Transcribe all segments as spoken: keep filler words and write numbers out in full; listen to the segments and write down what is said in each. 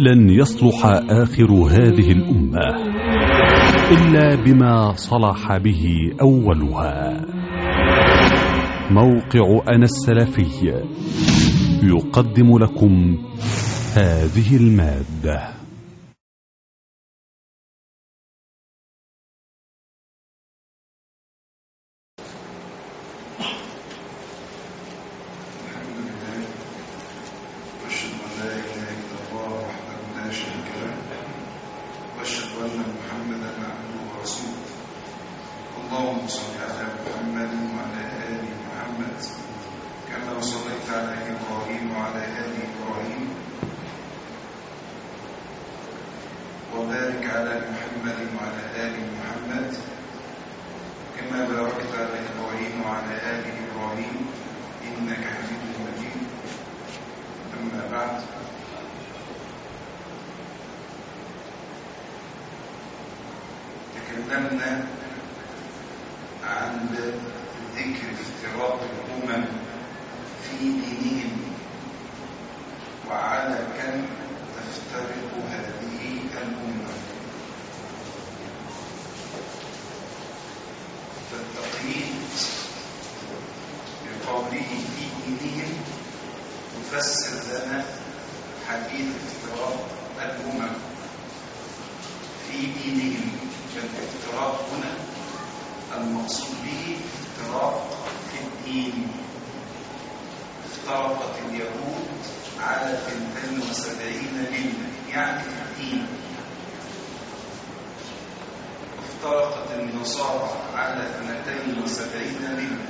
لن يصلح آخر هذه الأمة إلا بما صلح به أولها. موقع أنا السلفي يقدم لكم هذه المادة. وبارك على محمد وعلى آل محمد كما باركت على إبراهيم وعلى آل إبراهيم إنك حميد مجيد. أما بعد، تكلمنا عن ذكر افتراق الأمم في دينهم وعلى كم تفترق هذه الأمة. فالتقييد بقوله في دينهم يفسر لنا حديث افتراق الأمم في دينهم. فالافتراق هنا المقصود به افتراق في الدين. افترقت اليهود على اثنتين وسبعين ملة يعني في الدين، افترقت النصارى على اثنتين وسبعين ملة،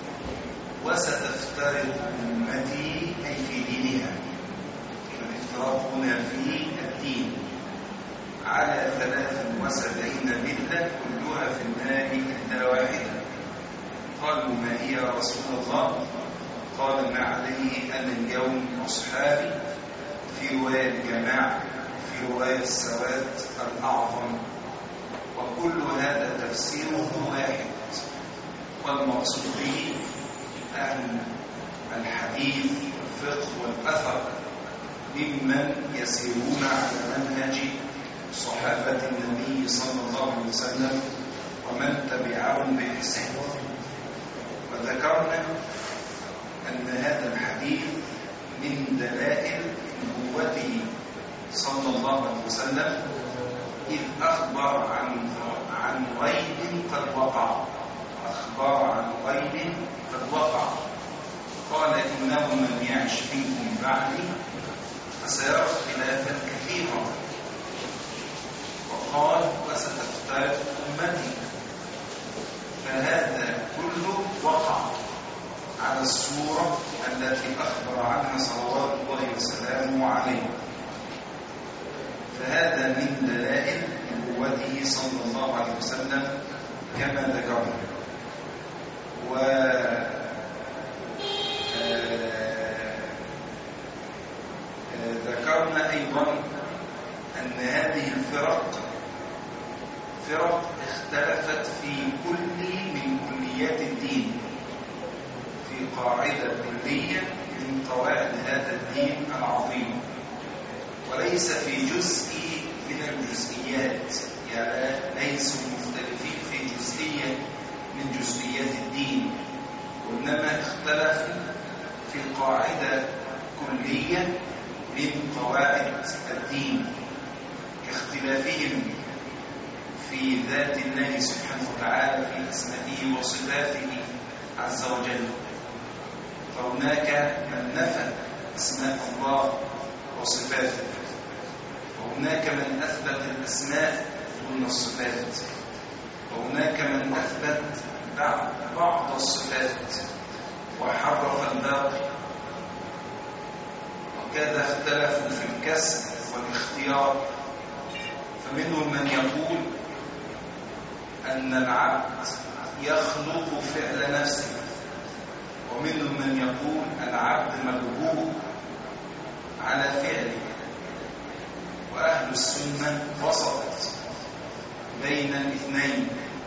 وستفترق أمتي أي في دينها. فالافتراق هنا في الدين على ثلاث وسبعين ملة كلها في النار إلا واحدة. قالوا ما هي يا رسول الله؟ قال ما عليه أنا اليوم أصحابي، في رواية الجماعة، في رواية السواد الأعظم. وكل هذا تفسيره واحد، والمقصود به أهل الحديث والفقه والأثر ممن يسيرون على منهج صحابة النبي صلى الله عليه وسلم ومن تبعهم بإحسان. وذكرنا أن هذا الحديث من دلائل نبوته صلى الله عليه وسلم، إذ أخبر عن عن غيب قد وقع. أخبر عن غيب قد وقع. قال إنه من يعش منكم بعدي فسيرى اختلافا كثيرا. وقال وستفترق أمتي. فهذا كله وقع على الصورة التي أخبر عنها صلوات الله وسلامه عليه. فهذا من دلائل نبوته صلى الله عليه وسلم كما ذكرنا. وذكرنا أيضا أن هذه الفرق فرق اختلفت في كل من كليات الدين، في قاعدة كلية من قواعد هذا الدين العظيم، وليس في جزء من الجزئيات. يعني ليسوا مختلفين في جزئية من جزئيات الدين، وإنما اختلفوا في قاعدة كلية من قواعد الدين، كاختلافهم في ذات الله سبحانه وتعالى، في أسمائه وصفاته عز وجل. فهناك من نفى أسماء الله وصفاته، وهناك من أثبت الأسماء دون الصفات، وهناك من أثبت بعض الصفات وحرف الباقي. وكذا اختلفوا في الكسب والاختيار. فمنهم من يقول أن العبد يخلق فعل نفسه، ومنهم من يقول العبد مجبور على فعله. وأهل السنة وسط بين الاثنين.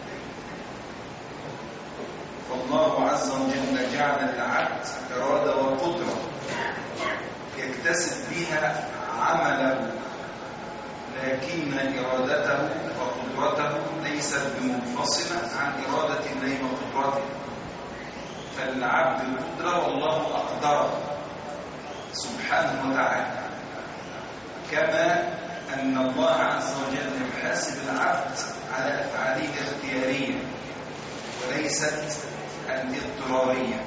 فالله عز وجل جعل للعبد إرادة وقدرة يكتسب بها عمله لكن إرادته وقدرته ليست بمنفصلة عن إرادة الله وقدرته، فالعبد قدرة والله أقدره سبحانه وتعالى، كما أن الله عز وجل يحاسب العبد على أفعاله الاختيارية وليست الاضطرارية.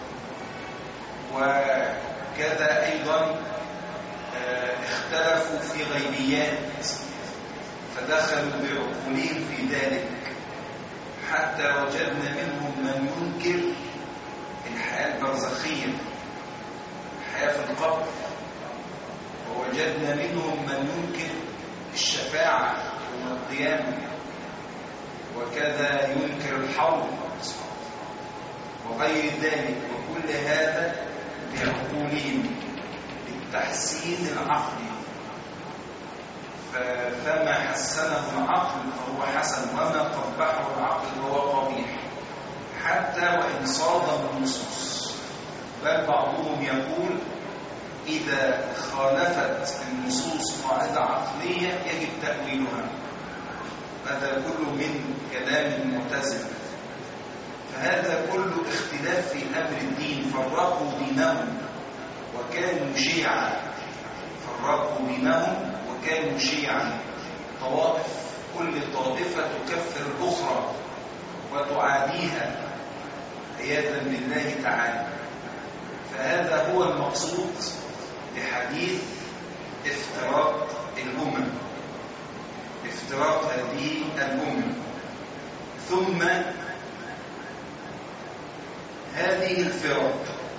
وكذا أيضا اختلفوا في غيبيات فدخلوا بعقولهم في ذلك، حتى وجدنا منهم من ينكر الحياة البرزخية، الحياة في القبر، ووجدنا منهم من ينكر الشفاعة يوم القيامة، وكذا ينكر الحوض وغير ذلك، وكل هذا بعقولهم بالتحسين العقلي. فما حسنه العقل فهو حسن، وما قبحه العقل فهو قبيح، حتى وإن صادم النصوص. بل بعضهم يقول إذا خالفت النصوص قاعدة عقلية يجب تأويلها. هذا كله من كلام المعتزلة. فهذا كله اختلاف في أمر الدين، فرقوا دينهم وكانوا شيعا، فرقوا دينهم وكانوا شيعا، طوائف، كل طائفة تكفر الأخرى وتعاديها عياذا بالله تعالى. فهذا هو المقصود بحديث افتراق الأمم، افتراق هذه الأمم. ثم هذه الفرق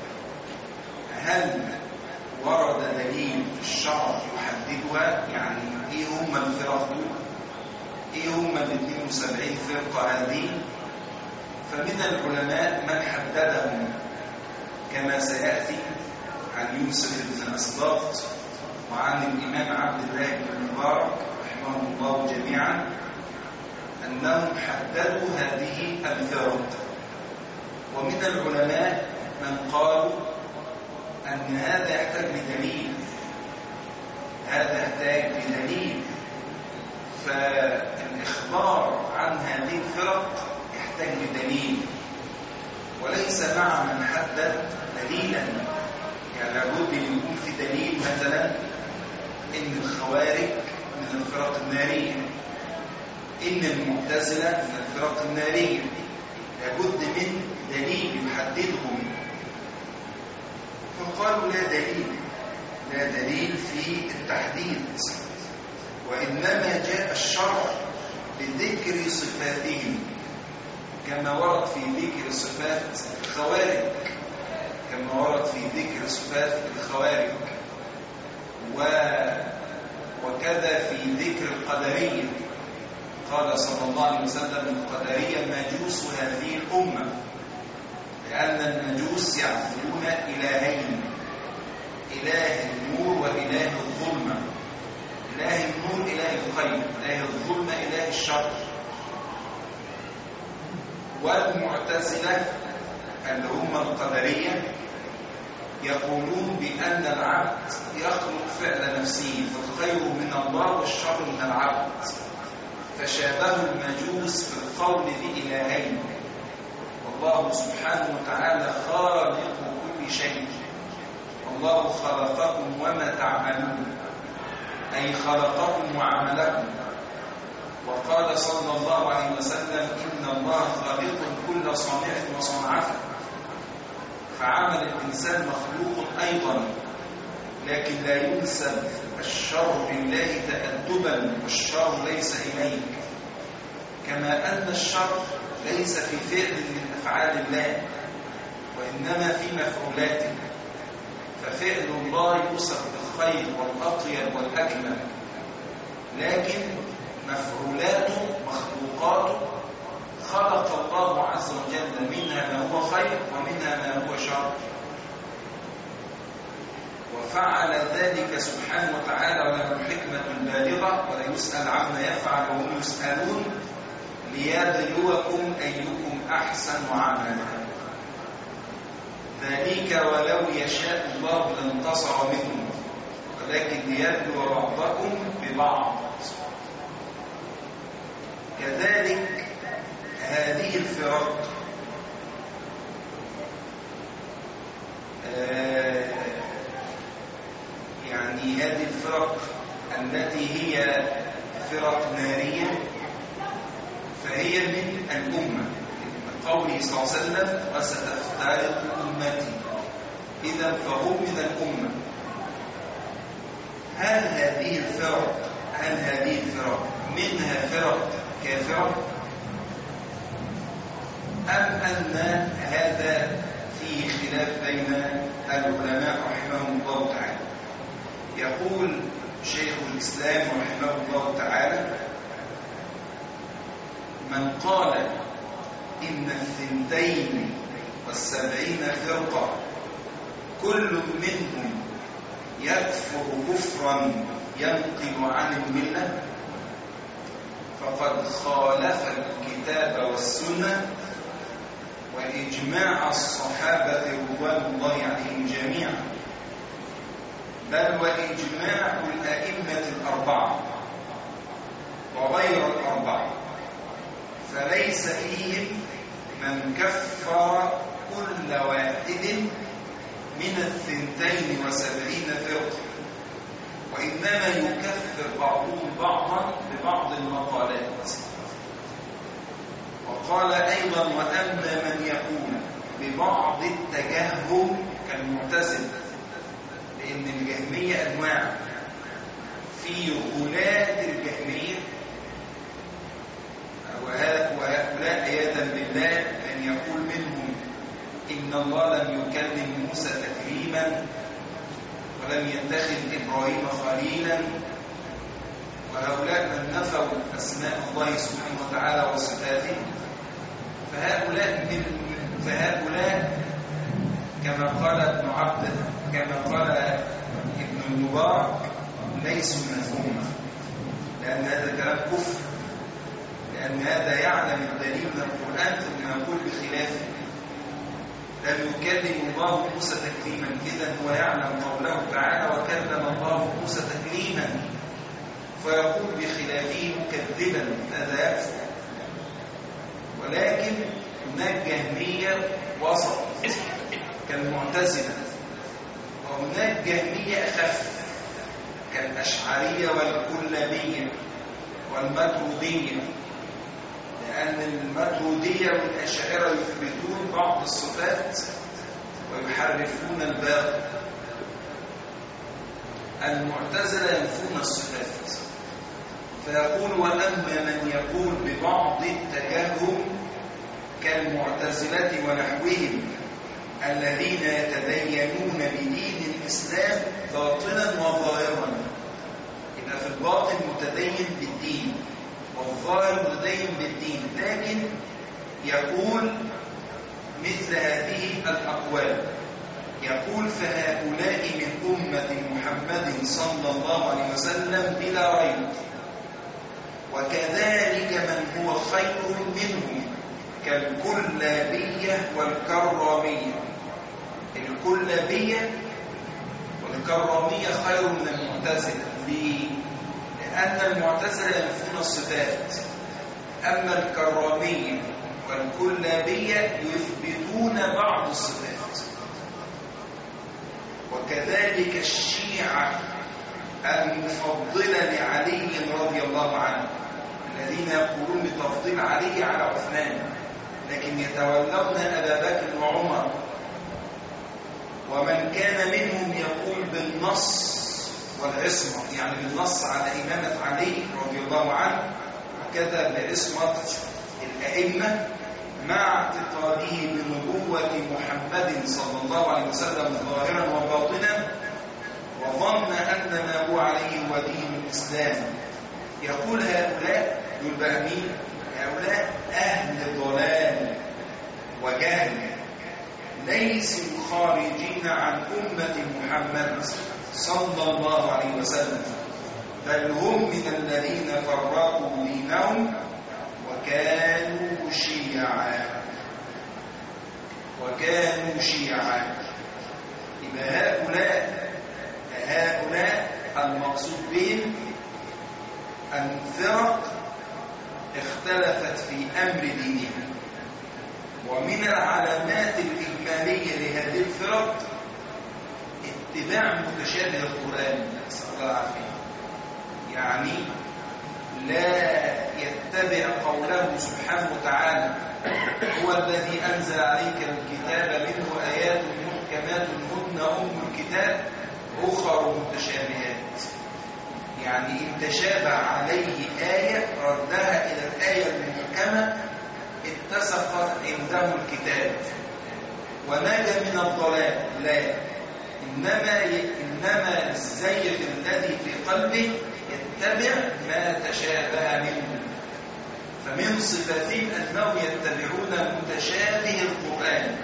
هل ورد دليل في الشرع يحددها؟ يعني ايه هم الفرق دول؟ ايه هم ال اثنين وسبعين فرقة هذه؟ فمن العلماء من حددهم كما سيأتي عن يوسف بن أسباط وعن الإمام عبد الله بن المبارك رحمه الله جميعا، أنهم حددوا هذه الفرق. ومن العلماء من قالوا أن هذا يحتاج لدليل، هذا يحتاج لدليل، فالإخبار عن هذه الفرق يحتاج لدليل، وليس مع من حدد دليلا. يعني لابد أن يكون في دليل، مثلا إن الخوارج من الفرق النارية، إن المعتزلة من الفرق النارية، لابد من دليل يحددهم. فقالوا لا دليل، لا دليل في التحديد، وإنما جاء الشرع لذكر صفاتهم كما ورد في ذكر صفات الخوارج، كما ورد في ذكر صفات الخوارج، و... وكذا في ذكر القدرية. قال صلى الله عليه وسلم القدرية مجوس هذه الأمة، لأن المجوس يعبدون إلهين، إله النور وإله الظلمة. إله النور إله الخير، إله الظلمة إله الشر. والمعتزلة اللي هم القدرية يقولون بأن العبد يخلق فعل نفسه، فالخير من الله والشر من العبد، فشابهوا المجوس في القول بإلهين. والله سبحانه وتعالى خالق كل شيء، والله خلقكم وما تعملون، أي خلقكم وعملكم. وقال صلى الله عليه وسلم إن الله خالق كل صانع وصنعته، فعمل الإنسان مخلوق أيضا، لكن لا ينسب الشر لله تأدبا، والشر ليس إليك، كما أن الشر ليس في فعل من أفعال الله، وإنما في مفعولاته. ففعل الله يوصف بالخير والأطيب والأكمل، لكن مفعولاته مخلوقاته خلق الله عز وجل منها ما هو خير ومنها ما هو شر، وفعل ذلك سبحانه وتعالى وله الحكمة البالغة، ولا يسأل عما يفعل وهم يسألون، ليبلوكم أيكم أحسن عملا. ذلك ولو يشاء الله لانتصر منهم، ولكن ليبلو بعضكم ببعض. كذلك هذه الفرق آه يعني هذه الفرق التي هي فرق نارية فهي من الأمة، قوله صلى الله عليه وسلم وستفترق أمتي، إذا فهم من الأمة. هل هذه الفرق هل هذه الفرق منها فرق كافرة أم أن هذا فيه خلاف بين العلماء رحمهم الله تعالى؟ يقول شيخ الإسلام رحمه الله تعالى: من قال إن الثنتين والسبعين فرقة كل منهم يكفر كفرا ينقل عن الملة فقد خالف الكتاب والسنة وإجماع الصحابة رضوان الله عليهم جميعا، بل وإجماع الأئمة الأربعة وغير الأربعة، فليس فيهم من كفر كل واحد من الثنتين وسبعين فرقة، وإنما يكفر بعضهم بعضا ببعض المقالات. وقال أيضا: وأما من يقول ببعض التجهم كالمعتزلة، لأن الجهمية أنواع، في غلاة الجهمية وهؤلاء عياذا بالله من يقول منهم إن الله لم يكلم موسى تكليما ولم يتخذ إبراهيم خليلا، وهؤلاء من نفوا أسماء الله سبحانه وتعالى وصفاته، فهؤلاء من فهؤلاء كما قال ابن عبد كما قال ابن المبارك ليسوا مفهوما، لأن هذا كلام كفر، لأن هذا يعلم الدليل من القرآن ثم يقول بخلافه. لم يكلم الله موسى تكليما، إذن هو يعلم قوله تعالى وكلم الله موسى تكليما، فيقول بخلافه مكذبا، هذا يكفر. ولكن هناك جهمية وسط كالمعتزلة، وهناك جهمية أخف كالأشعرية والكلابية والماتريدية، لأن الماتريدية والأشاعرة يثبتون بعض الصفات ويحرفون الباقي، المعتزلة ينفون الصفات. فيقول: وأما من يقول ببعض التجهم كالمعتزلة ونحوهم الذين يتدينون بدين الإسلام باطنا وظاهرا، يبقى في الباطن متدين بالدين والظاهر متدين بالدين، لكن يقول مثل هذه الأقوال، يقول: فهؤلاء من أمة محمد صلى الله عليه وسلم بلا ريب، وكذلك من هو خير منهم كالكلابية والكرامية. الكلابية والكرامية خير من المعتزلة. ليه؟ لأن المعتزلة ينفون الصفات، أما الكرامية والكلابية يثبتون بعض الصفات. وكذلك الشيعة المفضلة لعلي رضي الله عنه، الذين يقولون بتفضيل علي على عثمان، لكن يتولون أبا بكر وعمر. ومن كان منهم يقول بالنص والعصمة، يعني بالنص على إمامة علي رضي الله عنه، وكذا بعصمة الأئمة، مع اعتقاده بنبوة محمد صلى الله عليه وسلم ظاهرا وباطنا، وظن أن ما هو عليه هو دين الإسلام. يقول هؤلاء يبقى مين؟ هؤلاء أهل ضلال وجهل، ليسوا خارجين عن أمة محمد صلى الله عليه وسلم، بل هم من الذين فرقوا دينهم وكانوا شيعا وكانوا شيعا. إذا هؤلاء هؤلاء المقصود بهم أن فرق اختلفت في أمر دينها. ومن العلامات الإجمالية لهذه الفرق اتباع متشابه القرآن، نسأل الله العافية. يعني لا يتبع قوله سبحانه وتعالى هو الذي أنزل عليك الكتاب منه آيات محكمات هن أم الكتاب أخر متشابهات. يعني إن تشابه عليه آية ردها إلى الآية المحكمة اتسقت عنده الكتاب ونجا من الضلال. لا، إنما إنما الزيغ الذي في قلبه يتبع ما تشابه منه. فمن صفاتهم أنهم يتبعون متشابه القرآن،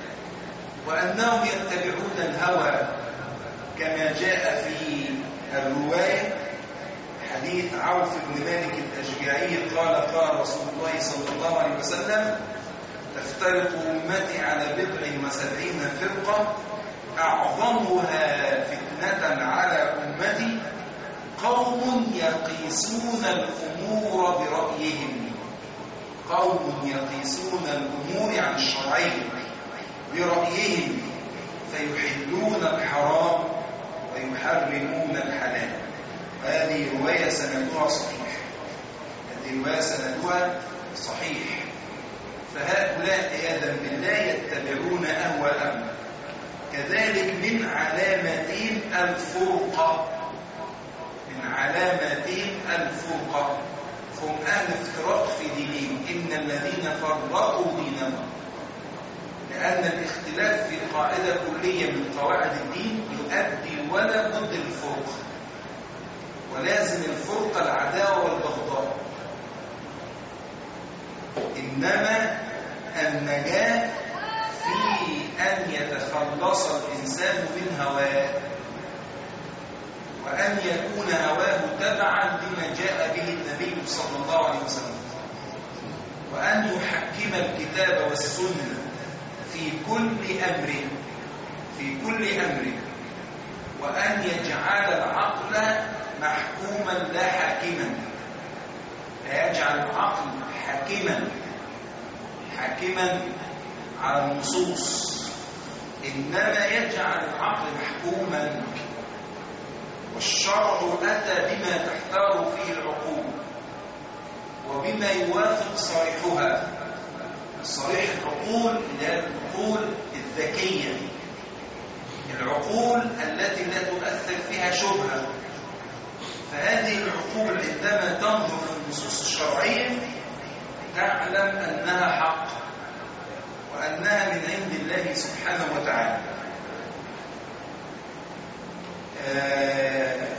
وأنهم يتبعون الهوى كما جاء في الرواية حديث عوف بن مالك الأشجعي قال قال رسول الله صلى الله عليه وسلم: تفترق أمتي على بضع وسبعين فرقة أعظمها فتنة على أمتي قوم يقيسون الأمور برأيهم. قوم يقيسون الأمور عن الشرعية برأيهم فيحلون الحرام ويحرمون الحلال. هذه رواية سندها صحيح. هذه رواية سندها صحيح. فهؤلاء عياذا بالله يتبعون أهواءهم. كذلك من علاماتهم الفرقة، من علاماتهم الفرقة، هم أهل افتراق في دينهم. إن الذين فرقوا دينهم، لأن الاختلاف في قاعدة كلية من قواعد الدين يؤدي ولا بد الفرقة، ولازم الفرقة العداوة والبغضاء. إنما النجاة في أن يتخلص الإنسان من هواه، وأن يكون هواه تبعا لما جاء به النبي صلى الله عليه وسلم، وأن يحكم الكتاب والسنة في كل أمر في كل أمر وأن يجعل العقل محكوما لا حاكما. لا يجعل العقل حاكما حاكما على النصوص، إنما يجعل العقل محكوما. والشرع أتى بما تحتار فيه العقول وبما يوافق صريحها. صريح العقول اللي هي العقول الذكية، العقول التي لا تؤثر فيها شبهة. فهذه العقول عندما تنظر في النصوص الشرعية تعلم أنها حق وأنها من عند الله سبحانه وتعالى. آه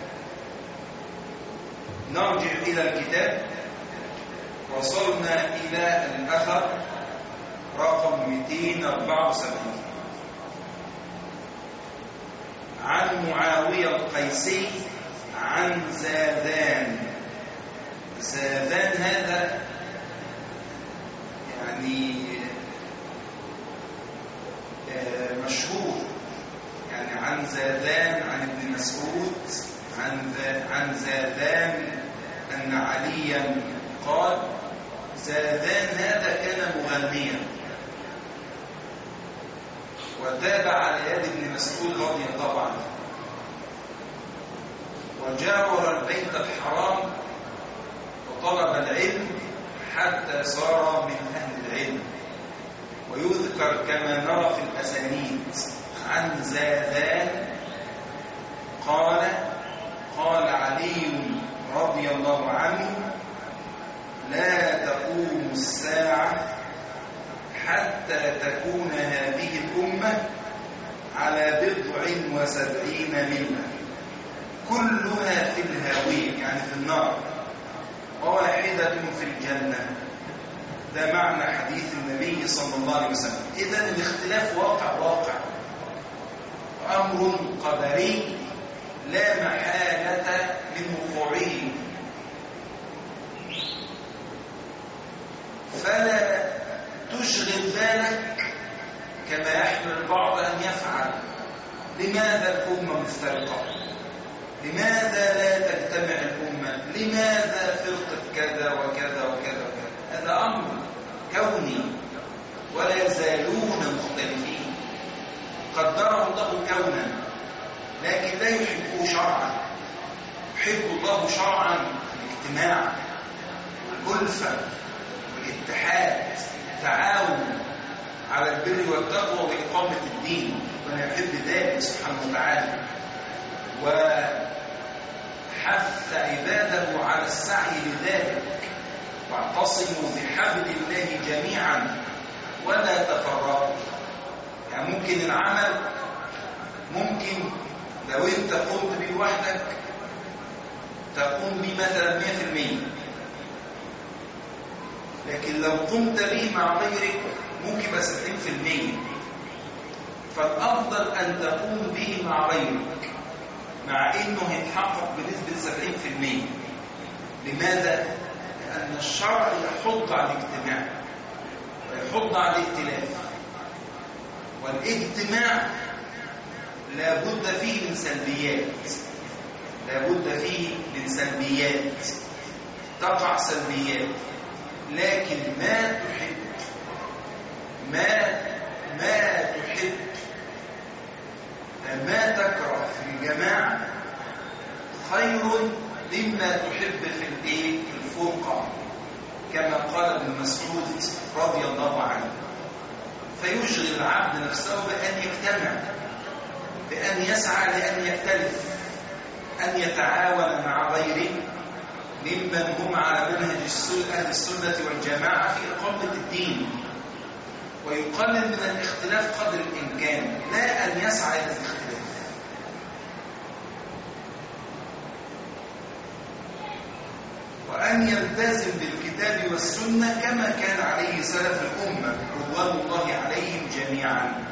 نرجع إلى الكتاب. وصلنا إلى الأثر رقم مئتين وأربعة وسبعين عن معاوية القيسي عن زاذان. زاذان هذا يعني مشهور، يعني عن زاذان عن ابن مسعود عن عن زاذان أن عليا قال: زاذان هذا كان مغنيا وتابع على يد ابن مسعود رضي الله عنه، وجاور البيت الحرام وطلب العلم حتى صار من أهل العلم. ويذكر كما نرى في الأسانيد عن زاذان قال: قال علي رضي الله عنه: لا تقوم الساعة حتى تكون هذه الأمة على بضع وسبعين ملة كلها في الهاوية، يعني في النار، وواحدة في الجنة. ده معنى حديث النبي صلى الله عليه وسلم. إذن الاختلاف واقع واقع وأمر قدري لا محالة من وقوعه. فلا تشغل بالك كما يحمل البعض أن يفعل. لماذا الأمة مفترقة؟ لماذا لا تجتمع الأمة؟ لماذا فرقة كذا وكذا وكذا وكذا؟ هذا أمر كوني ولا يزالون مختلفين، قدره الله كونا، لكن لا يحبه شرعا. يحب الله شرعا الاجتماع والألفة والاتحاد، التعاون على البر والتقوى وإقامة الدين، وأنا يحب ذلك سبحانه وتعالى، وحث عباده على السعي لذلك. واعتصموا بحبل الله جميعا ولا تفرقوا. يعني ممكن العمل ممكن لو انت قمت به لوحدك تقوم به مثلا مئة في المئة، لكن لو قمت به مع غيرك ممكن يبقى ستين في المئة. فالافضل ان تقوم به مع غيرك، مع انه هيتحقق بنسبه سبعين في المئة. لماذا؟ لان الشرع يحض على الاجتماع ويحض على الائتلاف، والاجتماع لا بد فيه من سلبيات، لا بد فيه من سلبيات، تقع سلبيات، لكن ما تحب ما ما تحب ما تكره في الجماعة خير مما تحب في الايه في الفرقة، كما قال ابن مسعود رضي الله عنه. فيشغل العبد نفسه بأن يجتمع، بأن يسعى لأن يختلف، أن يتعاون مع غيره ممن هم على منهج أهل السنة والجماعة في إقامة الدين، ويقلل من الاختلاف قدر الإمكان، لا أن يسعى إلى الاختلاف. وأن يلتزم بالكتاب والسنة كما كان عليه سلف الأمة رضوان الله عليهم جميعا.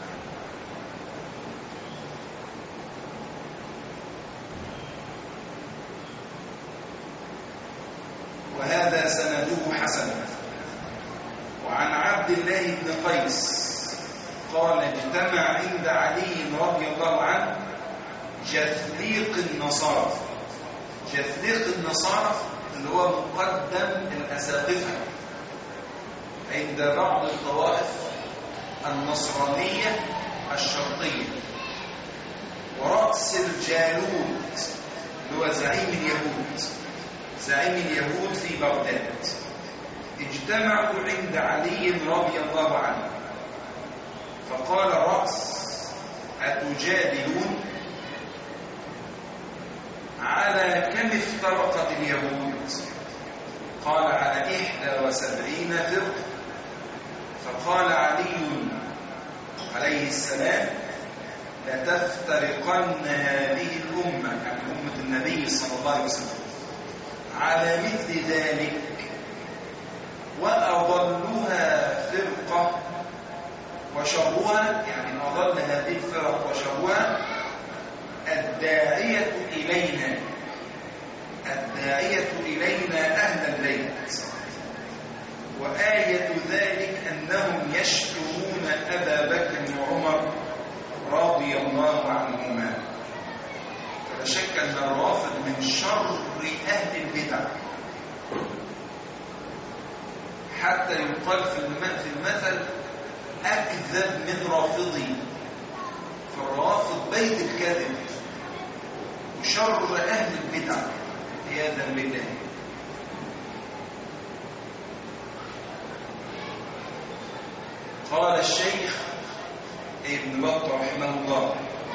وهذا سنده حسن. وعن عبد الله بن قيس قال اجتمع عند علي رضي الله عنه جثليق النصارى. جثليق النصارى اللي هو مقدم الأساقفة عند بعض الطوائف النصرانية الشرقية، ورأس الجالوت اللي هو زعيم اليهود، زعيم اليهود في بغداد. اجتمعوا عند علي رضي الله عنه، فقال الرأس أتجادلون على كم افترقت اليهود؟ قال على إحدى وسبعين فرقة. فقال علي عليه السلام لتفترقن هذه الأمة، يعني أمة النبي صلى الله عليه وسلم، على مثل ذلك، وأضلها فرقة وشرها، يعني أضل هذه الفرق وشرها الداعية إلينا الداعية إلينا أهل البيت. وآية ذلك أنهم يشتمون أبا بكر وعمر رضي الله عنهما. فلا شك أن الرافض من شر أهل البدع، حتى يقال في المثل أكذب من رافضي. فالرافض بيت الكذب وشر أهل البدع عياذا بالله. قال الشيخ ابن بطة رحمه الله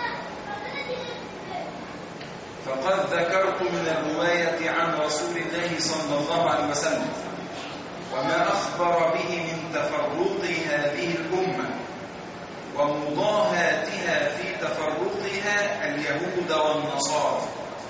فقد ذكرت من الرواية عن رسول الله صلى الله عليه وسلم وما أخبر به من تفرق هذه الأمة ومضاهاتها في تفرقها اليهود والنصارى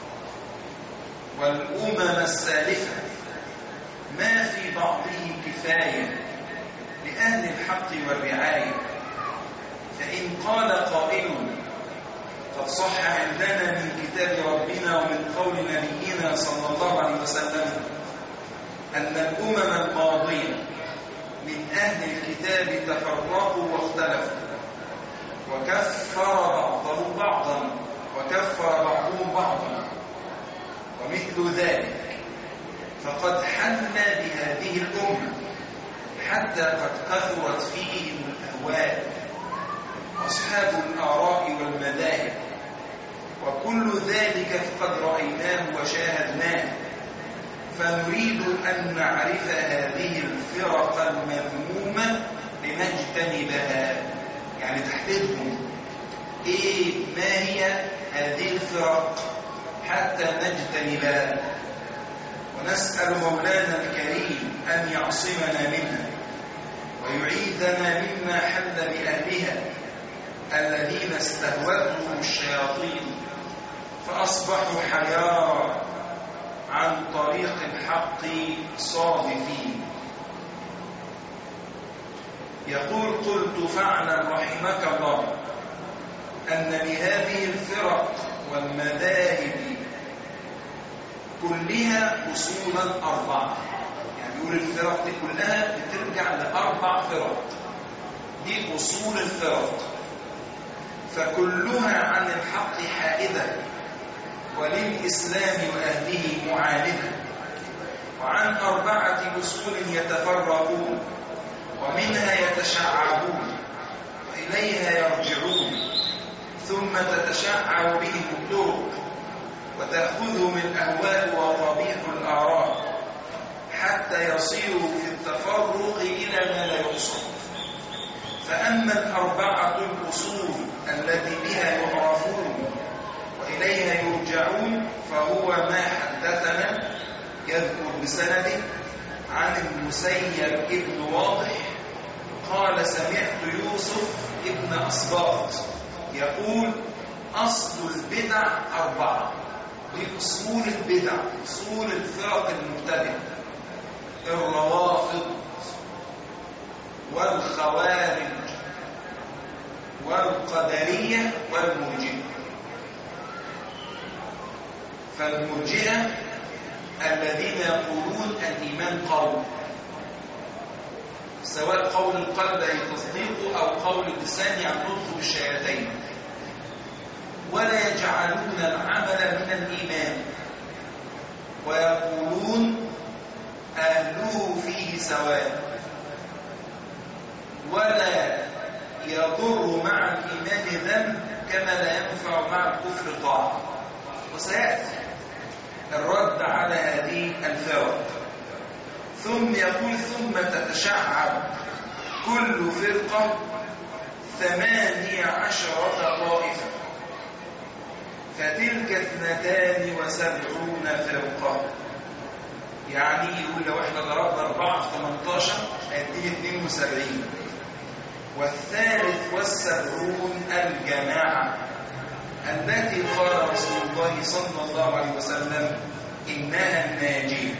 والأمم السالفة، ما في بعضه كفاية لأهل الحق والرعاية. فإن قال قائل قد صح عندنا من كتاب ربنا ومن قول نبينا صلى الله عليه وسلم أن الأمم الماضية من أهل الكتاب تفرقوا واختلفوا وكفر بعضهم بعضا وكفر بعضهم بعضا ومثل ذلك فقد حل بهذه الأمة حتى قد كثرت فيهم الأهواء وأصحاب الآراء والمذاهب، وكل ذلك قد رأيناه وشاهدناه، فنريد أن نعرف هذه الفرق المذمومة لنجتنبها، يعني تحديدهم إيه ما هي هذه الفرق حتى نجتنبها، ونسأل مولانا الكريم أن يعصمنا منها ويعيذنا مما حل بأهلها الذين استهوتهم الشياطين فأصبحوا حيارى عن طريق الحق صادفين. يقول: قلت فاعلم رحمك الله أن لهذه الفرق والمذاهب كلها أصولا أربعة، يعني يقول الفرق دي كلها بترجع لأربع فرق، دي أصول الفرق، فكلها عن الحق حائدة وللإسلام وأهله معاندة، وعن أربعة أصول يتفرقون ومنها يتشعبون وإليها يرجعون، ثم تتشعب بهم الطرق وتأخذهم الأهواء وطبيح الآراء حتى يصيروا في التفرق إلى ما لا يحصى. فأما الأربعة الأصول التي بها يعرفون وإليها يرجعون فهو ما حدثنا يذكر بسنده عن المسيب ابن واضح قال: سمعت يوسف ابن أصباط يقول: أصل البدع أربعة، دي أصول البدع، أصول الفرق المبتدعة: الروافض والخوارج والقدرية والمرجئة. فالمرجئة الذين يقولون الإيمان قول، سواء قول القلب أي تصديقه أو قول اللسان يعني نطق بالشهادتين، ولا يجعلون العمل من الإيمان، ويقولون أهله فيه سواء، ولا يضر مع الإيمان ذنب كما لا ينفع مع الكفر طاعة. وسيأتي الرد على هذه الفرق. ثم يقول: ثم تتشعب كل فرقة ثمانية عشرة طائفة، فتلك اثنتان وسبعون فرقة. يعني يقول لو احنا ضربنا أربعة في ثمانية عشر هيديني اثنين وسبعين. والثالث والسبعون الجماعة التي قال رسول الله صلى الله عليه وسلم: إنها الناجية.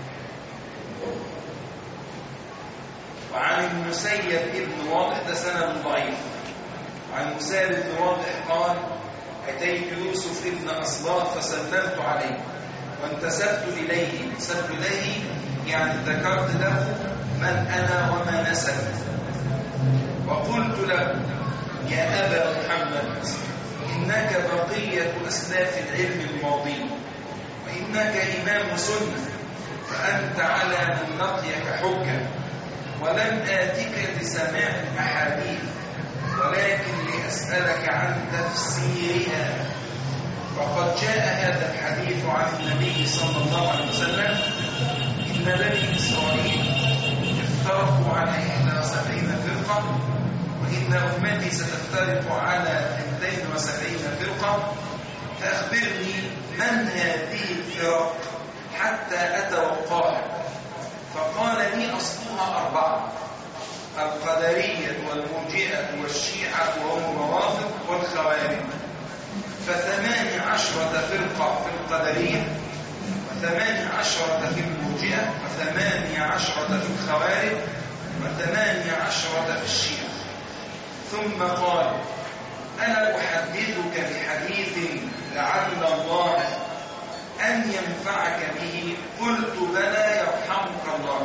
وعن المسيب ابن واضح، ده سند ضعيف، وعن المسيب ابن واضح قال: أتيت يوسف ابن أصباط فسلمت عليه وانتسبت إليه. انتسبت إليه يعني ذكرت له من أنا وما نسبت، وقلت له: يا أبا محمد، إنك بقية أسلاف العلم الماضين، وإنك إمام سنة، فأنت على من لقيك حجة، ولم آتك لسماع الأحاديث ولكن لأسألك عن تفسيرها. وقد جاء هذا الحديث عن النبي صلى الله عليه وسلم: إن بني إسرائيل افترقوا على إحدى وسبعين فرقة، وإن أمتي ستفترق على اثنتين وسبعين فرقة، فأخبرني من هذه الفرق حتى أتوقعها. فقال لي: أصلها أربعة: القدرية والمرجئة والشيعة وهم الروافض والخوارج. فثمان عشرة فرقة في القدرية، وثمان عشرة في المرجئة، وثمان عشرة في الخوارج، وثمان عشرة في الشيعة. ثم قال: أنا أحدثك بحديث لعل الله أن ينفعك به. قلت: بلى يرحمك الله.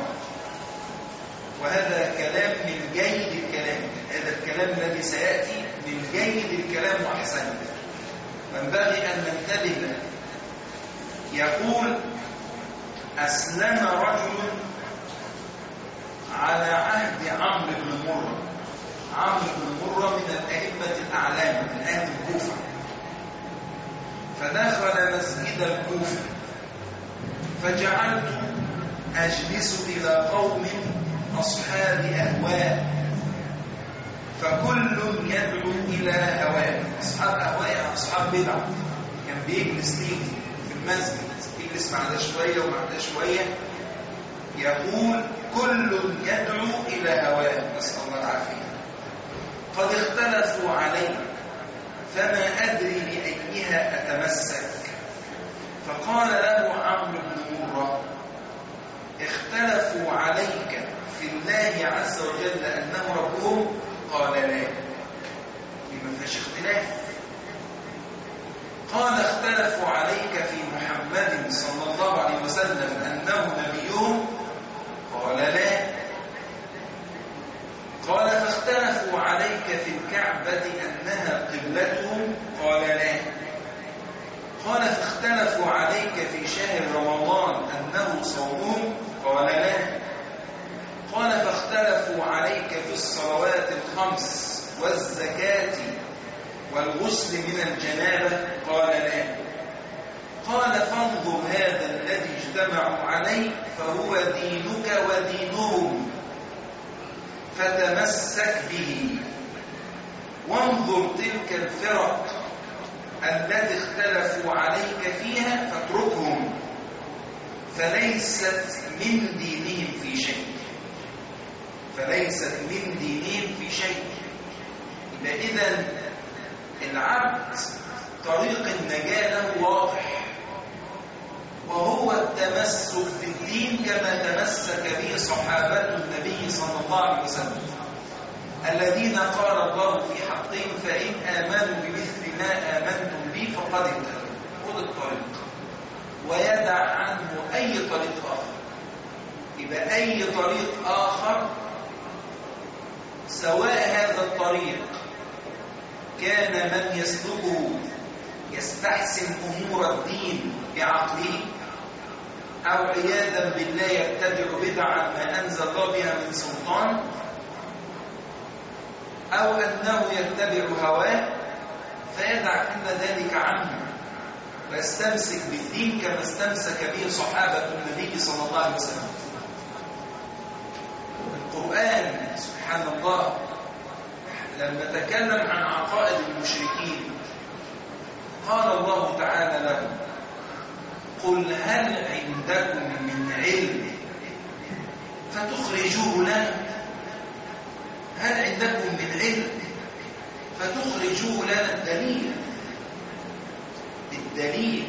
وهذا كلام من جيد الكلام، هذا الكلام الذي سيأتي من جيد الكلام وأحسنه. ينبغي أن ننتبه يقول: أسلم رجل على عهد عمرو بن مرة. عمرو بن مرة من الأئمة الأعلام من أهل الكوفة، فدخل مسجد الكوفة، فجعلت أجلس إلى قوم أصحاب أهواء، فكل يدعو إلى هواه. أصحاب أهواء أصحاب بدع، كان بيجلس ليه في المسجد، يجلس مع ده شوية ومع ده شوية. يقول: كل يدعو إلى هواه، نسأل الله العافية. قد اختلفوا علي فما أدري بأيها أتمسك. فقال له عمرو بن مرة: اختلفوا عليك في الله عز وجل أنه ربهم؟ قال: لا، ما فيش اختلاف. قال: اختلفوا عليك في محمد صلى الله عليه وسلم أنه نبيهم؟ قال: لا. قال: فاختلفوا عليك في الكعبة أنها قبلتهم؟ قال: لا. قال: فاختلفوا عليك في شهر رمضان أنه صومهم؟ قال: لا. قال: فاختلفوا عليك في الصلوات الخمس والزكاة والغسل من الجنابة؟ قال: لا. قال: فانظر هذا الذي اجتمعوا عليه فهو دينك ودينهم، فتمسك به، وانظر تلك الفرق التي اختلفوا عليك فيها فاتركهم، فليست من دينهم في شيء. فليست من دينهم في شيء. يبقى إذن العبد طريق النجاة له واضح، وهو التمسك بالدين كما تمسك به صحابة النبي صلى الله عليه وسلم، الذين قال الله في حقهم: فإن آمنوا بمثل ما آمنتم به فقد اهتدوا. خذ الطريق ويدع عنه أي طريق آخر. يبقى أي طريق آخر، سواء هذا الطريق كان من يسلكه يستحسن أمور الدين بعقله، أو عياذا بالله يبتدع بدعا ما أنزل الله بها من سلطان، أو أنه يتبع هواه، فيدع كل ذلك عنه ويستمسك بالدين كما استمسك به صحابة النبي صلى الله عليه وسلم. القرآن سبحان الله لما تكلم عن عقائد المشركين قال الله تعالى لهم: قل هل عندكم من علم فتخرجوه لنا؟ هل عندكم من علم فتخرجوه لنا؟ الدليل الدليل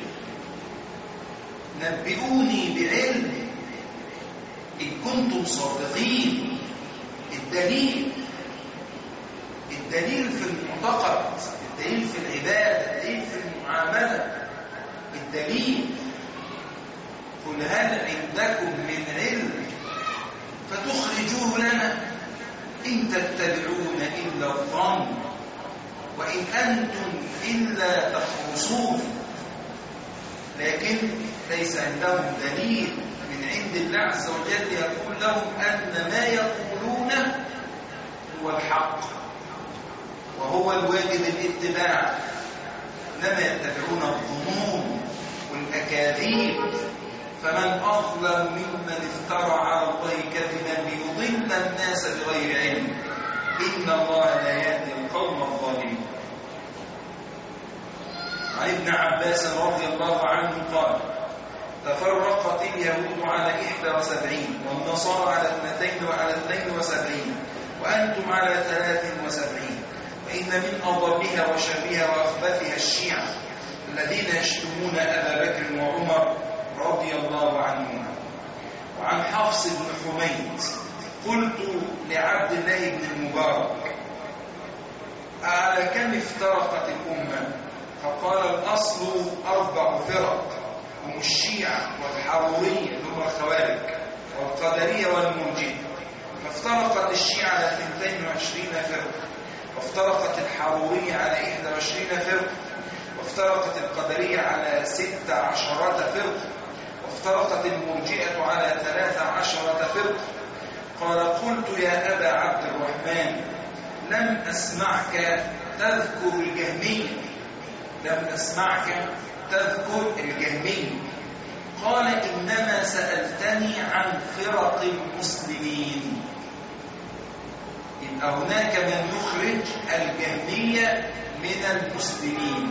نبئوني بعلم إن كنتم صادقين. الدليل الدليل في المعتقد، الدليل في العبادة، الدليل في المعاملة. الدليل: قل هل عندكم من علم فتخرجوه لنا؟ إن تتبعون إلا الظن وإن أنتم إلا تخرصون. لكن ليس عندهم دليل من عند الله عز وجل يقول لهم أن ما يقولون هو الحق وهو الواجب الاتباع، إنما يتبعون الظنون والأكاذيب. فمن أظلم ممن افترى على الله كذبا ليضل الناس بغير علم، إن الله لا يهدي القوم الظالمين. عن ابن عباس رضي الله عنه قال: تفرقت اليهود على إحدى وسبعين والنصارى على اثنتين وعلى اثنين وسبعين وأنتم على ثلاث وسبعين، وإن من أضلها وشرها وأخبثها الشيعة الذين يشتمون أبا بكر وعمر رضي الله عنهما. وعن حفص بن حميد قلت لعبد الله بن المبارك: على كم افترقت الأمة؟ فقال: الأصل أربع فرق، هم الشيعة والحرورية اللي هم الخوارج والقدرية والمرجئة. فافترقت الشيعة على اثنتين وعشرين فرقة، وافترقت الحرورية على إحدى وعشرين فرقة، وافترقت القدرية على ست عشرة فرقة، وافترقت المرجئة على ثلاث عشرة فرقة. قال قلت يا أبا عبد الرحمن لم أسمعك تذكر الجهمية، لم أسمعك تذكر الجهمية. قال إنما سألتني عن فرق المسلمين. يبقى هناك من يخرج الجهمية من المسلمين.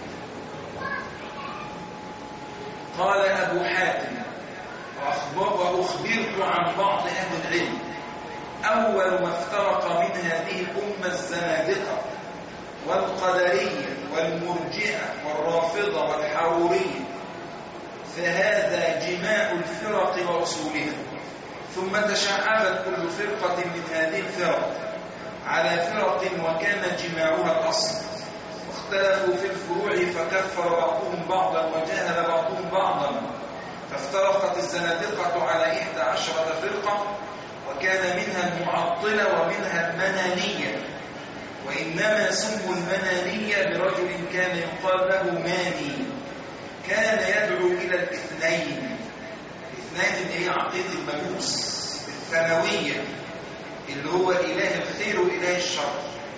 قال أبو حاتم وأخبرت عن بعض أهل العلم أول ما افترق من هذه الأمة الزنادقة والقدرية والمرجئة والرافضة والحرورية، فهذا جماع الفرق وأصولها. ثم تشعبت كل فرقة من هذه الفرق على فرق وكان جماعها الأصل، واختلفوا في الفروع فكفر بعضهم بعضا وجاهل بعضهم بعضا، فافترقت الزنادقة على إحدى عشرة فرقة، وكان منها المعطلة ومنها المنانية. وإنما سموا المنانية برجل كان يقال له ماني، كان يدعو إلى الاثنين. الاثنين اللي هي عقيدة المجوس الثانوية، اللي هو إله الخير وإله الشر.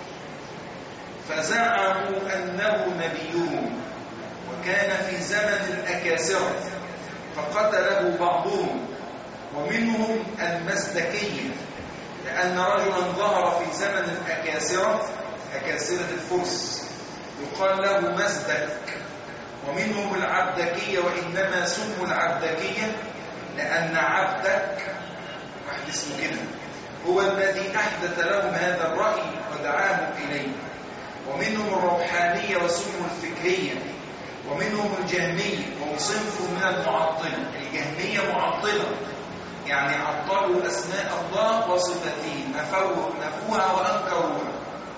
فزعموا أنه نبيهم، وكان في زمن الأكاسرة فقتله بعضهم، ومنهم المزدكية، لأن رجلا ظهر في زمن الأكاسرة، أكاسرة الفرس، يقال له مزدك. ومنهم العبدكية، وإنما سموا العبدكية لأن عبدك واحد اسمه كده هو الذي أحدث لهم هذا الرأي ودعاهم إليه. ومنهم الروحانية وسموا الفكرية. ومنهم الجهمية، وهم صنف من المعطلة. الجهمية معطلة، يعني عطلوا أسماء الله وصفاته، نفوها وأنكروها،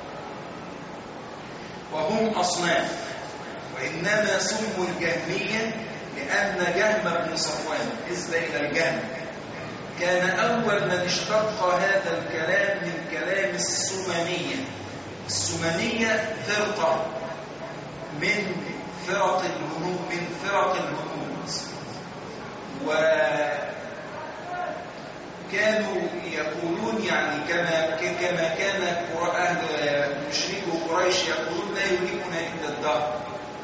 وهم أصناف. وإنما سموا الجهمية لأن جهم بن صفوان نسبة إلى الجهم كان أول من اشتق هذا الكلام من كلام السمنية. السمنية فرقة من فرق الهنود، من فرق الهنود، وكانوا يقولون يعني كما كما كان أهل مشركو قريش يقولون لا يهلكنا إلا الدهر.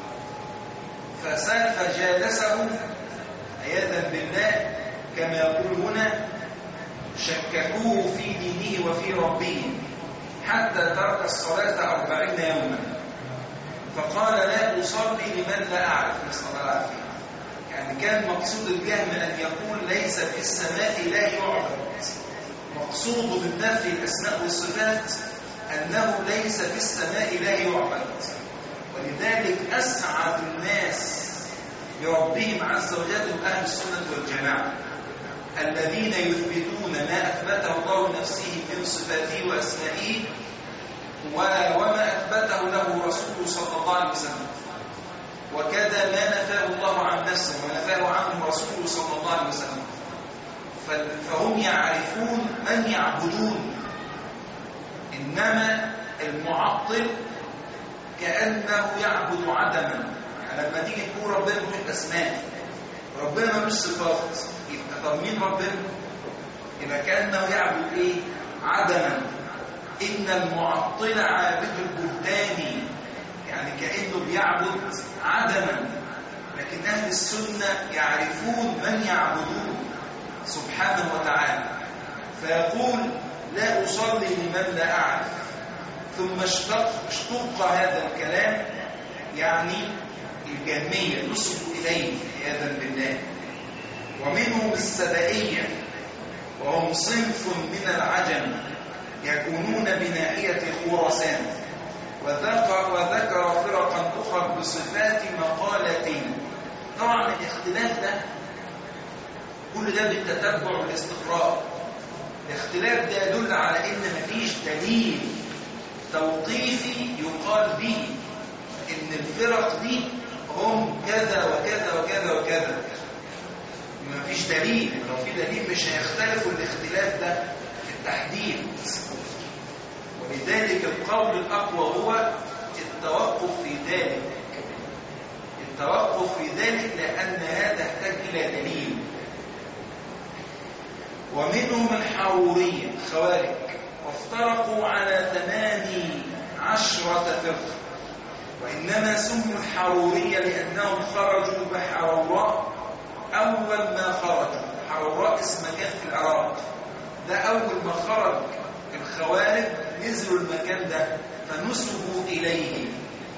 فجالسهم عياذا بالله كما يقول هنا، شككوه في دينه وفي ربه حتى ترك الصلاة أربعين يوما، فقال لا أصلي لمن لا أعرف، نسأل الله العافية. يعني كان مقصود الجهم أن يقول ليس في السماء لا يعبد. مقصود بالنفي الأسماء والصفات أنه ليس في السماء لا يعبد. ولذلك أسعد الناس بربهم عز وجل أهل السنة والجماعة، الذين يثبتون ما أثبته الله لنفسه من صفاته وأسمائه وما أثبته له رسوله صلى الله عليه وسلم، وكذا ما نفاه الله عن نفسه ونفاه عنه رسوله صلى الله عليه وسلم. فهم يعرفون من يعبدون. إنما المعطل كأنه يعبد عدما. يعني لما تيجي تقول ربنا له الأسماء، ربنا ملوش صفات، يبقى طب مين ربنا؟ يبقى كأنه يعبد إيه؟ عدما. إن المعطل عابد البهتاني، يعني كأنه بيعبد عدما. لكن أهل السنة يعرفون من يعبدون سبحانه وتعالى. فيقول لا أصلي لمن لا أعرف. ثم اشتق, اشتق هذا الكلام، يعني الجهمية نسبوا إليه عياذا بالله. ومنهم السبائية، وهم صنف من العجم يكونون بناحية خراسان. وذكر, وذكر فرقا أخرى بصفات مقالتين. طبعا الاختلاف ده كل ده بالتتبع والاستقراء. الاختلاف ده يدل على ان مفيش دليل توقيفي يقال به ان الفرق دي هم كذا وكذا وكذا وكذا. مفيش دليل. لو في دليل مش هيختلفوا الاختلاف ده في التحديد. ولذلك القول الأقوى هو التوقف في ذلك. افترقوا في ذلك لأن هذا يحتاج إلى دليل. ومنهم الحرورية خوارج، وافترقوا على ثماني عشرة فرقة، وإنما سموا الحرورية لأنهم خرجوا بحروراء أول ما خرجوا. حروراء اسم مكان في العراق، ده أول ما خرج الخوارج نزلوا المكان ده فنسبوا إليه.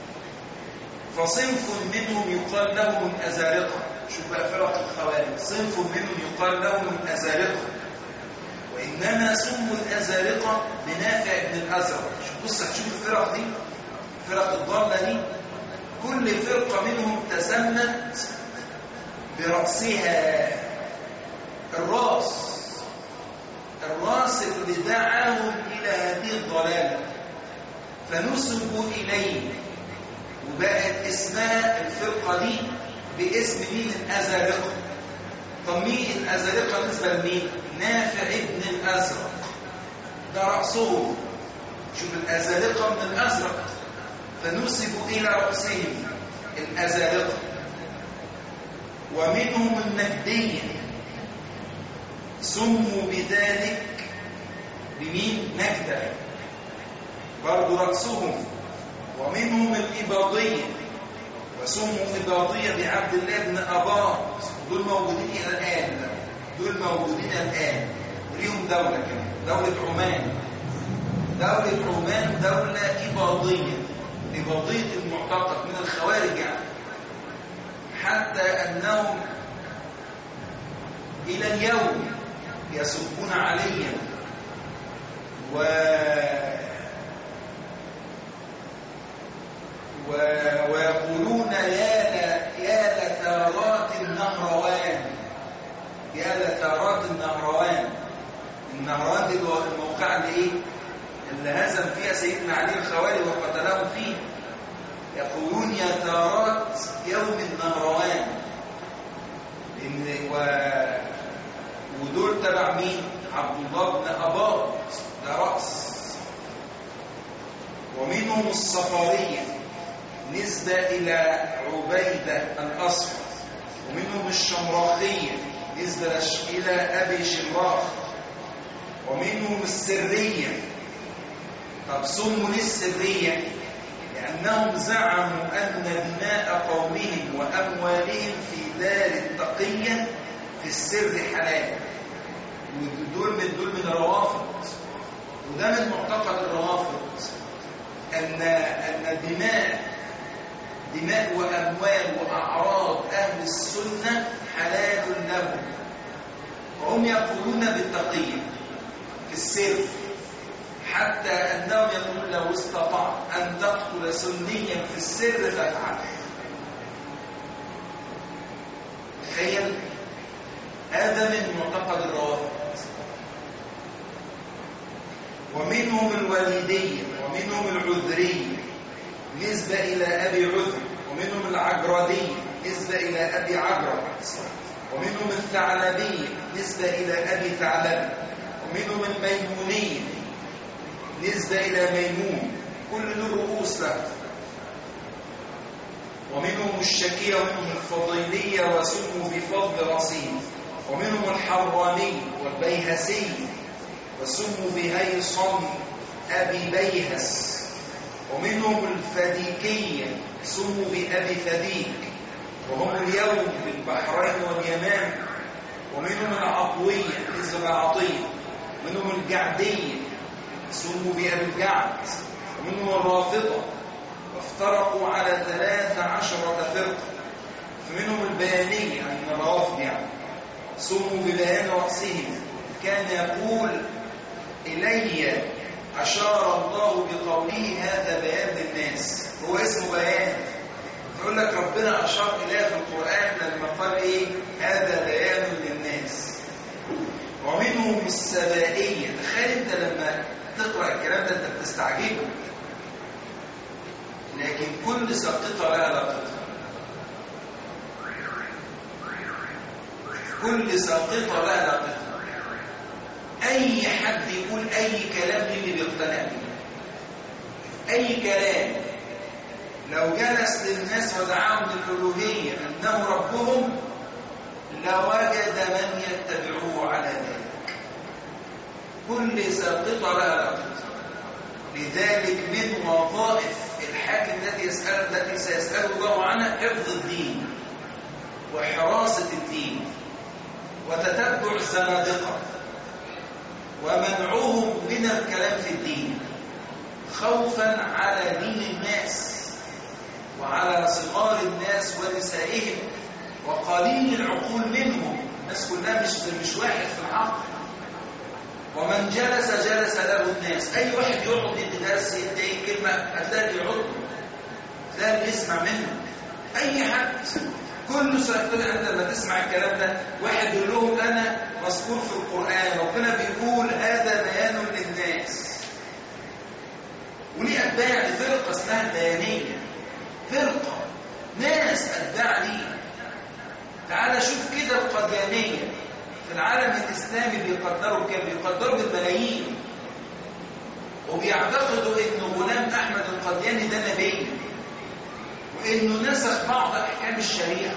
فصنف منهم يقال لهم الأزارقة. شوف بقى فرق الخوارج، صنف منهم يقال لهم الأزارقة، وإنما سموا الأزارقة لنافع بن الأزرق. بص هتشوف الفرق دي، فرق الضالة دي، كل فرقة منهم تسمت برأسها، الرأس الرأس اللي دعاهم إلى هذه الضلالة فنسبوا إليه، وبقت اسمها الفرقة دي باسم مين؟ الأزارقة. طب مين الأزارقة نسبة لمين؟ نافع ابن الأزرق، ده رأسهم. شوف الأزارقة من الأزرق فنسبوا إلى رأسهم الأزارقة. ومنهم النجدية سموا بذلك بمين؟ نجدة، برضو رأسهم. ومنهم الإباضية وسموا إباضية بعبد الله بن أباض، دول موجودين إلى الآن، دول موجودين الآن وليهم دولة كمان، دولة عمان. دولة عمان دولة إباضية، إباضية المعتقد من الخوارج يعني، حتى أنهم إلى اليوم يسبون عليا و و... ويقولون يا ل... يا لثارات النهروان، يا لثارات النهروان. النهروان دي هو الموقع اللي ايه؟ اللي هزم فيها سيدنا علي الخوارج وقتلهم فيه. يقولون يا ثارات يوم النهروان. إن و... ودول تبع مين؟ عبد الله بن أباض، ده رأس. ومنهم الصفارية نسبة إلى عبيدة الأصفر. ومنهم الشمراخية نسبة إلى أبي شمراخ. ومنهم السرية. طب سموا ليه السرية؟ لأنهم زعموا أن دماء قومهم وأموالهم في دار التقية في السر حلال. ودول من دول من الروافض، وده من معتقد الروافض أن أن دماء دماء وأموال وأعراض أهل السنة حلال لهم، وهم يقولون بالتقية في السر، حتى أنهم يقولون لو استطعت أن تقتل سنيا في السر فافعل. تخيل، هذا من معتقد الروافض. ومنهم الوالدية ومنهم العذرية نسبة إلى أبي عذر. ومنهم العجردية نسبة إلى أبي عجرد. ومنهم الثعلبية نسبة إلى أبي ثعلب. ومنهم الميمونية نسبة إلى ميمون، كل دول رؤوس له. ومنهم الشكية ومنهم الفضيلية وسموا بفضل رصين. ومنهم الحراني والبيهسي وسموا بهيصم أبي بيهس. ومنهم الفديكية سموا بأبي فديك، وهم اليوم بالبحرين واليمن. ومنهم العطوية نسبة عطية. ومنهم الجعدية سموا بأبي الجعد. ومنهم الرافضة وافترقوا على ثلاث عشرة فرقة. فمنهم البيانية يعني الروافض يعني سموا ببيان رأسهم، كان يقول إلي أشار الله بقوله هذا بيان للناس، هو اسمه بيان. يقول لك ربنا أشار إليه في القرآن لما قال إيه؟ هذا بيان للناس. ومنهم السبائية. تخيل أنت لما تقرأ الكلام ده أنت بتستعجبه، لكن كل ساقطة لها لقطة، كل ساقطة لها لقطة. أي حد يقول أي كلام اللي بيقتنع بيه، أي كلام لو جلس للناس ودعاهم للألوهية أنه ربهم لوجد من يتبعوه على ذلك. كل ساقطة لها لقطة. لذلك من وظائف الحاكم التي يسأل التي سيسأله الله عنها حفظ الدين وحراسة الدين وتتبع الزنادقة ومنعهم من الكلام في الدين خوفا على دين الناس وعلى صغار الناس ونسائهم وقليل العقول منهم. الناس كلها مش مش واحد في العقل. ومن جلس جلس له الناس. اي واحد يقعد يدي درس يدي اي كلمه هتلاقي يعض، هتلاقي اللي يسمع منه. اي حد كله سيقتنع. انت لما تسمع الكلام ده واحد يقول لهم انا مذكور في القران ربنا بيقول هذا بيان للناس، وليه اتباع لفرقه اسمها البيانيه، فرقه ناس اتباع ليه. تعال شوف كده القديانيه في العالم الإسلامي بيقدروا بكام؟ بيقدروا بالملايين، وبيعتقدوا إن غلام أحمد القدياني ده نبي وإنه نسخ بعض أحكام الشريعة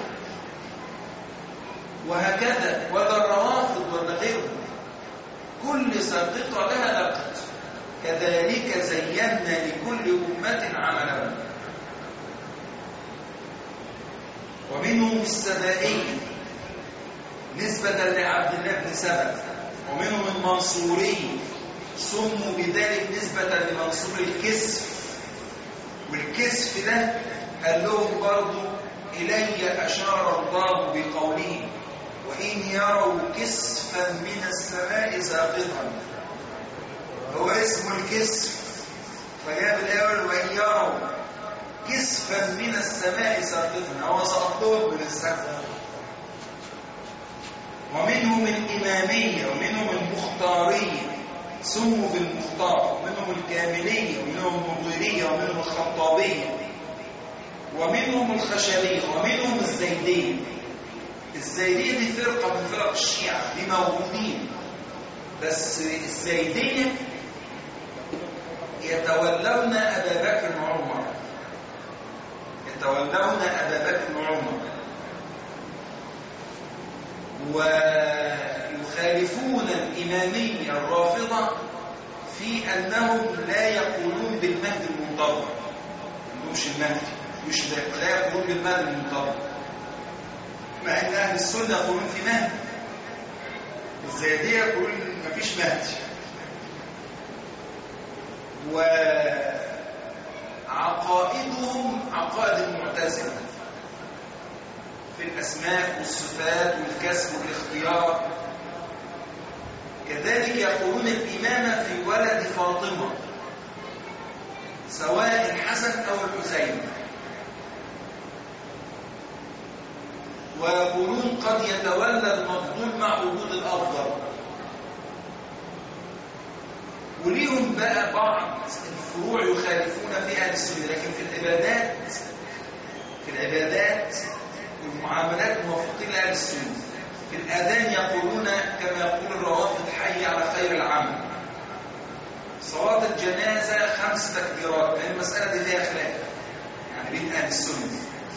وهكذا. ولا الروافض ولا غيرهم كل ساقطة لها لقط. كذلك زينا لكل أمة عملهم. ومنهم السبائية نسبة لعبد الله بن سبأ، ومنهم المنصوري سموا بذلك نسبة لمنصور الكسف. والكسف ده قال لهم برضو إلي أشار الله بقوله وإن يروا كسفا من السماء ساقطا. هو اسمه الكسف فجاب الأول وإن يروا كسفا من السماء ساقطا، هو سقطوه من السماء. ومنهم الإمامية ومنهم المختارية سموا بالمختار، ومنهم الكاملية ومنهم النظيرية ومنهم الخطابية ومنهم الخشبية ومنهم الزيدية. الزيدية دي فرقة من فرق الشيعة دي موجودين، بس الزيدية يتولون أبا بكر وعمر، يتولون أبا بكر وعمر ويخالفون الإمامية الرافضة في أنهم لا يقولون بالمهد المنتظر. مش المهدي، مش لا يقولون بالمهد المنتظر، مع أن أهل السنة يقولون في مهدي. الزيدية يقولون مفيش مهدي. وعقائدهم عقائد المعتزلة في الأسماء والصفات والكسب والاختيار. كذلك يقولون الإمامة في ولد فاطمة سواء الحسن أو الحسين. ويقولون قد يتولى المفضول مع وجود الأفضل. وليهم بقى بعض الفروع يخالفون فيها أهل السنة، لكن في العبادات في العبادات والمعاملات موافقين لأهل السنة. في الأذان يقولون كما يقول الروافض حي على خير العمل. صلاة الجنازة خمس تكبيرات، لأن المسألة دي فيها خلاف يعني بين أهل السنة.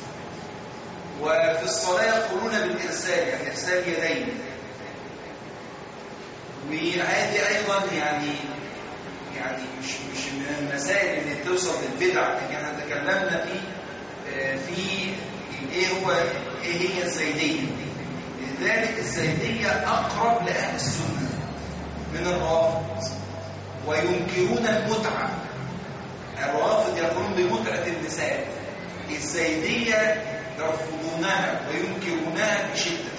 وفي الصلاة يقولون بالإرسال، يعني إرسال يدين. وهذه أيضا يعني يعني مش مش من المسائل اللي توصل للبدع، لكن احنا تكلمنا في في ايه هو ايه هي الزيدية. لذلك الزيدية أقرب لأهل السنة من الروافض، وينكرون المتعة. الروافض يقولون بمتعة النساء، الزيدية يرفضونها وينكرونها بشدة.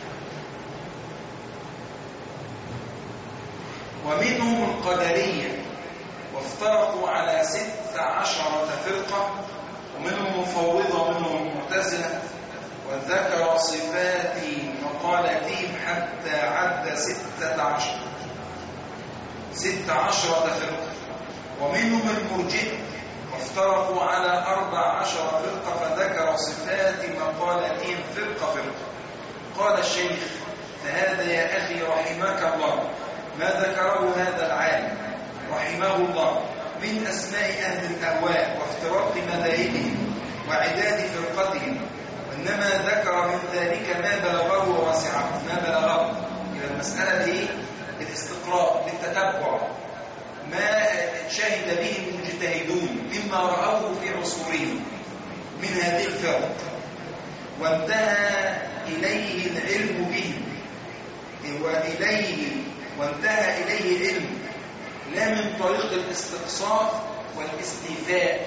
ومنهم القدرية وافترقوا على ست عشرة فرقة، ومنهم مفوضة ومنهم معتزلة، وذكر صفات مقالتهم حتى عد ستة عشر ست عشرة فرقة. ومنهم المرجئة وافترقوا على أربع عشر فرقة، فذكر صفات مقالتهم فرقة فرقة. قال الشيخ: فهذا يا أخي رحمك الله ما ذكره هذا العالم رحمه الله من أسماء أهل الأهواء وافتراق مذاهبهم وعداد فرقتهم، وإنما ذكر من ذلك ما بلغه واسعه، ما بلغه. يبقى المسألة دي بالاستقراء بالتتبع ما شهد به المجتهدون مما رأوه في عصورهم من هذه الفرق، وانتهى إليه العلم بهم، وإليه وانتهى إليه علم لا من طريق الاستقصاء والاستيفاء،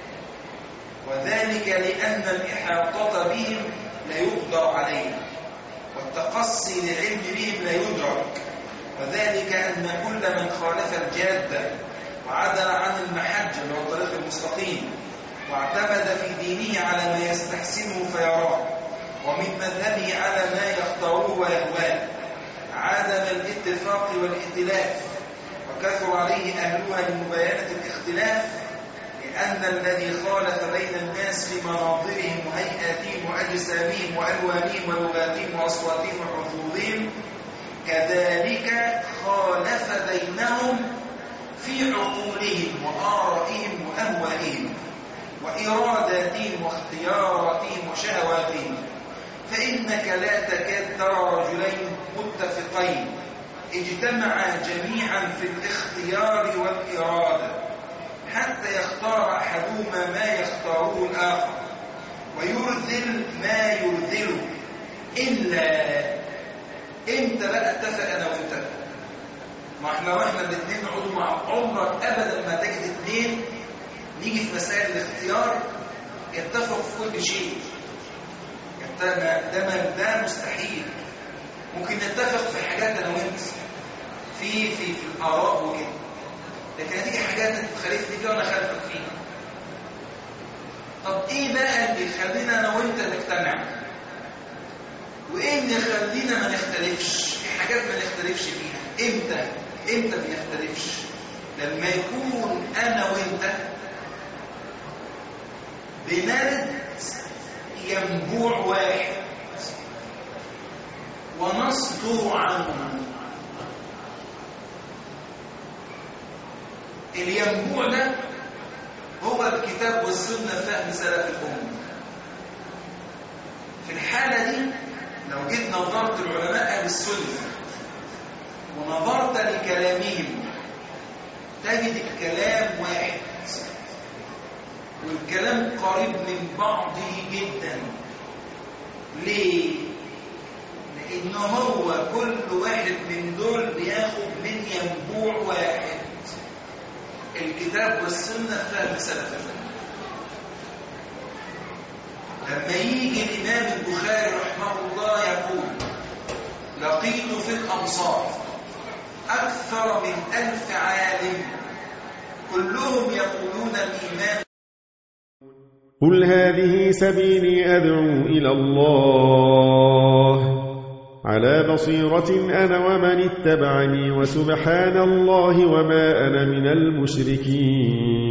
وذلك لأن الإحاطة بهم لا يقدر عليه، والتقصي للعلم بهم لا يدرك، وذلك أن كل من خالف الجادة وعدل عن المحجة اللي هو الطريق المستقيم واعتمد في دينه على ما يستحسنه فيراه، ومن مذهبه على ما يختاره ويهواه، عدم الاتفاق والائتلاف، وكثر عليه أهلها لمباينة الاختلاف، لأن الذي خالف بين الناس في مناظرهم وهيئاتهم وأجسامهم وألوانهم ولغاتهم وأصواتهم وحظوظهم كذلك خالف بينهم في عقولهم وآرائهم وأهوائهم وإراداتهم واختياراتهم وشهواتهم، فإنك لا تكاد ترى رجلين متفقين اجتمعا جميعا في الاختيار والإرادة حتى يختار أحدهما ما يختاره الآخر ويرذل ما يرذله، إلا إمتى بقى اتفق أنا وإنت؟ ما احنا واحنا الاثنين نقعدوا مع عمرك أبدا ما تجد اثنين نيجي في مسائل الاختيار يتفقوا في كل شيء. ده ده مستحيل. ممكن نتفق في حاجات انا وانت في في في الاراء وكده، لكن هتيجي حاجات انت تخالفني فيها وانا خالفك فيها. طب ايه بقى اللي يخلينا انا وانت نجتمع؟ وايه اللي يخلينا ما نختلفش؟ في حاجات ما نختلفش فيها. امتى؟ امتى ما نختلفش؟ لما يكون انا وانت بنرد ينبوع واحد ونصدر عنه. الينبوع ده هو الكتاب والسنة فهم سلف الأمة. في الحالة دي لو جيت نظرت العلماء أهل السنة ونظرت لكلامهم تجد الكلام واحد والكلام قريب من بعضه جدا. ليه؟ لأن هو كل واحد من دول بياخد من ينبوع واحد، الكتاب والسنة فهم سلف الأمة. لما يجي الإمام البخاري رحمه الله يقول لقيت في الأمصار أكثر من ألف عالم كلهم يقولون الإيمان. قل هذه سبيلي أدعو إلى الله على بصيرة أنا ومن اتبعني وسبحان الله وما أنا من المشركين.